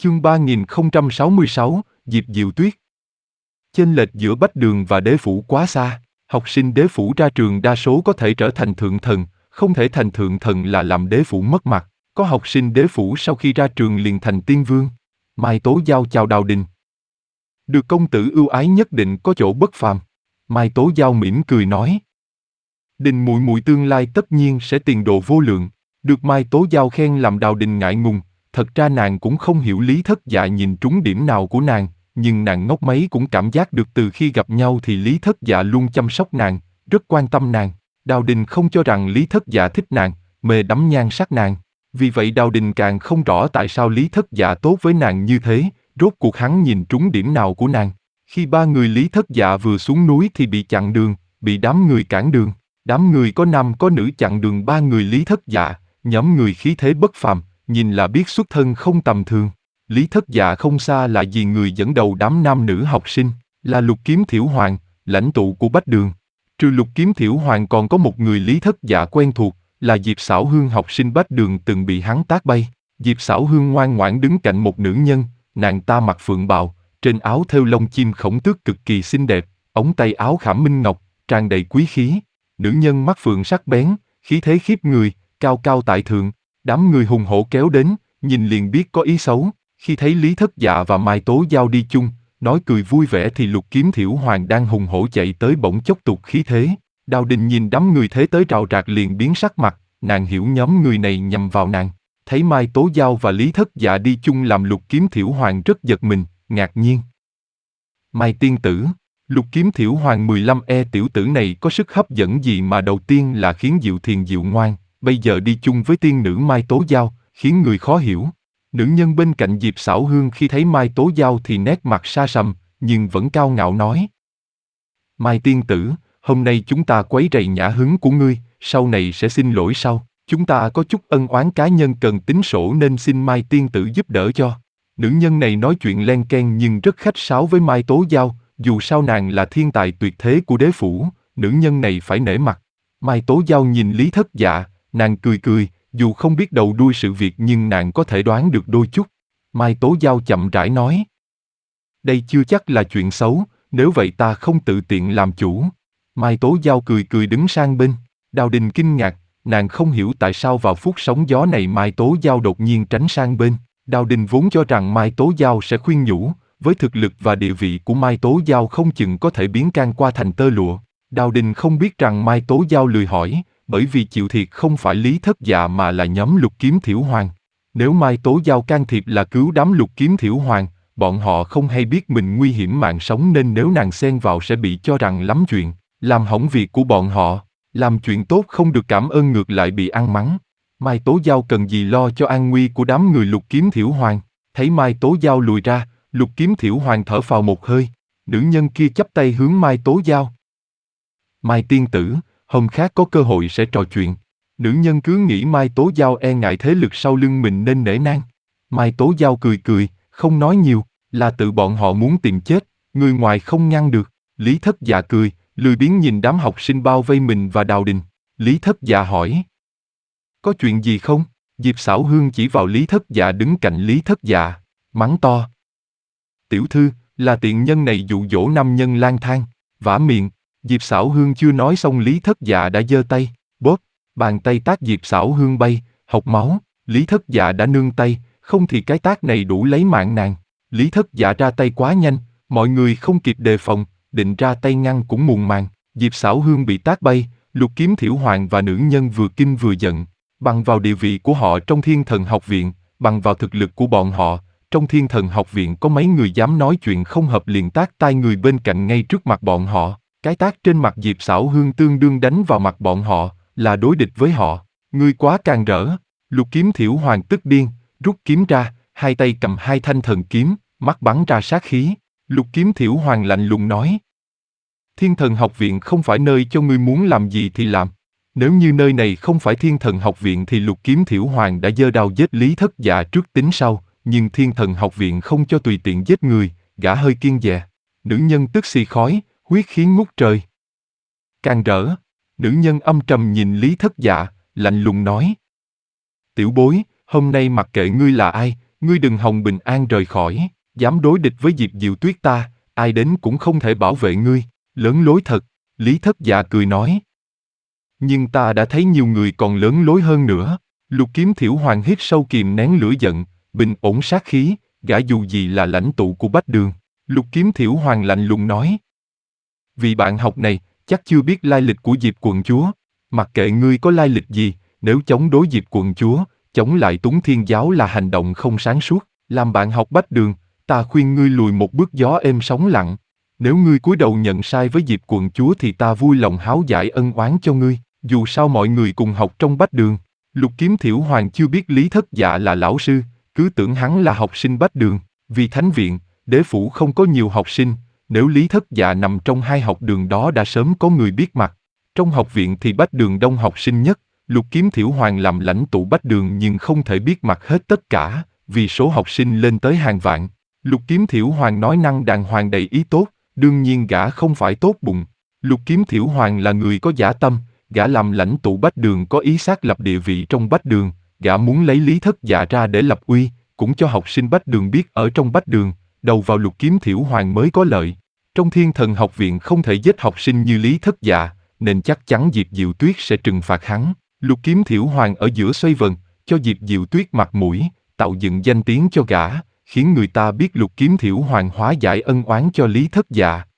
Chương 3066, Diệp Diệu Tuyết. Chênh lệch giữa Bách Đường và Đế Phủ quá xa. Học sinh Đế Phủ ra trường đa số có thể trở thành thượng thần, không thể thành thượng thần là làm Đế Phủ mất mặt. Có học sinh Đế Phủ sau khi ra trường liền thành tiên vương. Mai Tố Giao chào Đào Đình. Được công tử ưu ái nhất định có chỗ bất phàm. Mai Tố Giao mỉm cười nói. Đình muội muội tương lai tất nhiên sẽ tiền đồ vô lượng. Được Mai Tố Giao khen làm Đào Đình ngại ngùng. Thật ra nàng cũng không hiểu Lý Thất Dạ nhìn trúng điểm nào của nàng, nhưng nàng ngốc mấy cũng cảm giác được từ khi gặp nhau thì Lý Thất Dạ luôn chăm sóc nàng, rất quan tâm nàng. Đào Đình không cho rằng Lý Thất Dạ thích nàng, mê đắm nhan sắc nàng. Vì vậy Đào Đình càng không rõ tại sao Lý Thất Dạ tốt với nàng như thế, rốt cuộc hắn nhìn trúng điểm nào của nàng. Khi ba người Lý Thất Dạ vừa xuống núi thì bị chặn đường, bị đám người cản đường. Đám người có nam có nữ chặn đường ba người Lý Thất Dạ, nhóm người khí thế bất phàm, nhìn là biết xuất thân không tầm thường. Lý Thất Dạ không xa là vì người dẫn đầu đám nam nữ học sinh, là Lục Kiếm Thiểu Hoàng, lãnh tụ của Bách Đường. Trừ Lục Kiếm Thiểu Hoàng còn có một người Lý Thất Dạ quen thuộc, là Diệp Xảo Hương học sinh Bách Đường từng bị hắn tát bay. Diệp Xảo Hương ngoan ngoãn đứng cạnh một nữ nhân, nàng ta mặc phượng bào, trên áo thêu lông chim khổng tước cực kỳ xinh đẹp, ống tay áo khảm minh ngọc, tràn đầy quý khí. Nữ nhân mắt phượng sắc bén, khí thế khiếp người, cao cao tại thượng. Đám người hùng hổ kéo đến, nhìn liền biết có ý xấu. Khi thấy Lý Thất Dạ và Mai Tố Giao đi chung, nói cười vui vẻ thì Lục Kiếm Thiểu Hoàng đang hùng hổ chạy tới bỗng chốc tụt khí thế. Đào Đình nhìn đám người thế tới rào rạc liền biến sắc mặt, nàng hiểu nhóm người này nhằm vào nàng. Thấy Mai Tố Giao và Lý Thất Dạ đi chung làm Lục Kiếm Thiểu Hoàng rất giật mình, ngạc nhiên. Mai tiên tử, Lục Kiếm Thiểu Hoàng 15E tiểu tử này có sức hấp dẫn gì mà đầu tiên là khiến Diệu Thiền dịu ngoan, bây giờ đi chung với tiên nữ Mai Tố Giao, khiến người khó hiểu. Nữ nhân bên cạnh Diệp Xảo Hương khi thấy Mai Tố Giao thì nét mặt xa sầm, nhưng vẫn cao ngạo nói. Mai tiên tử, hôm nay chúng ta quấy rầy nhã hứng của ngươi, sau này sẽ xin lỗi sau. Chúng ta có chút ân oán cá nhân cần tính sổ nên xin Mai tiên tử giúp đỡ cho. Nữ nhân này nói chuyện len ken nhưng rất khách sáo với Mai Tố Giao, dù sao nàng là thiên tài tuyệt thế của Đế Phủ, nữ nhân này phải nể mặt. Mai Tố Giao nhìn Lý Thất Dạ, nàng cười cười, dù không biết đầu đuôi sự việc nhưng nàng có thể đoán được đôi chút. Mai Tố Giao chậm rãi nói. Đây chưa chắc là chuyện xấu, nếu vậy ta không tự tiện làm chủ. Mai Tố Giao cười cười đứng sang bên. Đào Đình kinh ngạc, nàng không hiểu tại sao vào phút sóng gió này Mai Tố Giao đột nhiên tránh sang bên. Đào Đình vốn cho rằng Mai Tố Giao sẽ khuyên nhủ, với thực lực và địa vị của Mai Tố Giao không chừng có thể biến can qua thành tơ lụa. Đào Đình không biết rằng Mai Tố Giao lười hỏi, bởi vì chịu thiệt không phải Lý Thất Dạ mà là nhóm Lục Kiếm Thiểu Hoàng. Nếu Mai Tố Giao can thiệp là cứu đám Lục Kiếm Thiểu Hoàng, bọn họ không hay biết mình nguy hiểm mạng sống nên nếu nàng xen vào sẽ bị cho rằng lắm chuyện, làm hỏng việc của bọn họ, làm chuyện tốt không được cảm ơn ngược lại bị ăn mắng. Mai Tố Giao cần gì lo cho an nguy của đám người Lục Kiếm Thiểu Hoàng. Thấy Mai Tố Giao lùi ra, Lục Kiếm Thiểu Hoàng thở phào một hơi, nữ nhân kia chắp tay hướng Mai Tố Giao. Mai tiên tử, hôm khác có cơ hội sẽ trò chuyện. Nữ nhân cứ nghĩ Mai Tố Giao e ngại thế lực sau lưng mình nên nể nang. Mai Tố Giao cười cười, không nói nhiều, là tự bọn họ muốn tìm chết, người ngoài không ngăn được. Lý Thất Dạ cười, lười biếng nhìn đám học sinh bao vây mình và Đào Đình. Lý Thất Dạ hỏi. Có chuyện gì không? Diệp Xảo Hương chỉ vào Lý Thất Dạ đứng cạnh Lý Thất Dạ, mắng to. Tiểu thư, là tiện nhân này dụ dỗ nam nhân lang thang, vả miệng. Diệp Xảo Hương chưa nói xong Lý Thất Dạ đã giơ tay, bóp, bàn tay tát Diệp Xảo Hương bay, hộc máu. Lý Thất Dạ đã nương tay, không thì cái tát này đủ lấy mạng nàng. Lý Thất Dạ ra tay quá nhanh, mọi người không kịp đề phòng, định ra tay ngăn cũng muộn màng. Diệp Xảo Hương bị tát bay, Lục Kiếm Thiểu Hoàng và nữ nhân vừa kinh vừa giận. Bằng vào địa vị của họ trong Thiên Thần Học Viện, bằng vào thực lực của bọn họ, trong Thiên Thần Học Viện có mấy người dám nói chuyện không hợp liền tát tai người bên cạnh ngay trước mặt bọn họ. Cái tát trên mặt Diệp Xảo Hương tương đương đánh vào mặt bọn họ, là đối địch với họ. Ngươi quá càn rỡ. Lục Kiếm Thiểu Hoàng tức điên, rút kiếm ra, hai tay cầm hai thanh thần kiếm, mắt bắn ra sát khí. Lục Kiếm Thiểu Hoàng lạnh lùng nói. Thiên Thần Học Viện không phải nơi cho ngươi muốn làm gì thì làm. Nếu như nơi này không phải Thiên Thần Học Viện thì Lục Kiếm Thiểu Hoàng đã giơ đao giết Lý Thất Dạ trước tính sau, nhưng Thiên Thần Học Viện không cho tùy tiện giết người, gã hơi kiêng dè. Nữ nhân tức xì khói, huyết khí ngút trời. Càn rỡ, nữ nhân âm trầm nhìn Lý Thất Dạ, lạnh lùng nói. Tiểu bối, hôm nay mặc kệ ngươi là ai, Ngươi đừng hòng bình an rời khỏi, dám đối địch với Diệp Diệu Tuyết ta, ai đến cũng không thể bảo vệ ngươi, lớn lối thật, Lý Thất Dạ cười nói. Nhưng ta đã thấy nhiều người còn lớn lối hơn nữa. Lục Kiếm Thiểu Hoàng hít sâu kìm nén lửa giận, bình ổn sát khí, gã dù gì là lãnh tụ của Bách Đường. Lục Kiếm Thiểu Hoàng lạnh lùng nói. Vị bạn học này, chắc chưa biết lai lịch của Diệp quận chúa. Mặc kệ ngươi có lai lịch gì, nếu chống đối Diệp quận chúa, chống lại Túng Thiên Giáo là hành động không sáng suốt. Làm bạn học Bách Đường, ta khuyên ngươi lùi một bước gió êm sóng lặng. Nếu ngươi cúi đầu nhận sai với Diệp quận chúa thì ta vui lòng háo giải ân oán cho ngươi. Dù sao mọi người cùng học trong Bách Đường. Lục Kiếm Thiểu Hoàng chưa biết Lý Thất Dạ là lão sư, cứ tưởng hắn là học sinh Bách Đường. Vì Thánh Viện, Đế Phủ không có nhiều học sinh, nếu Lý Thất Dạ nằm trong hai học đường đó đã sớm có người biết mặt. Trong học viện thì Bách Đường đông học sinh nhất, Lục Kiếm Thiểu Hoàng làm lãnh tụ Bách Đường nhưng không thể biết mặt hết tất cả, vì số học sinh lên tới hàng vạn. Lục Kiếm Thiểu Hoàng nói năng đàng hoàng đầy ý tốt, đương nhiên gã không phải tốt bụng. Lục Kiếm Thiểu Hoàng là người có dã tâm, gã làm lãnh tụ Bách Đường có ý xác lập địa vị trong Bách Đường, gã muốn lấy Lý Thất Dạ ra để lập uy, cũng cho học sinh Bách Đường biết ở trong Bách Đường, đầu vào Lục Kiếm Thiểu Hoàng mới có lợi. Trong Thiên Thần học viện không thể giết học sinh như Lý Thất Dạ, nên chắc chắn Diệp Diệu Tuyết sẽ trừng phạt hắn. Lục Kiếm Thiểu Hoàng ở giữa xoay vần, cho Diệp Diệu Tuyết mặt mũi, tạo dựng danh tiếng cho gã, khiến người ta biết Lục Kiếm Thiểu Hoàng hóa giải ân oán cho Lý Thất Dạ,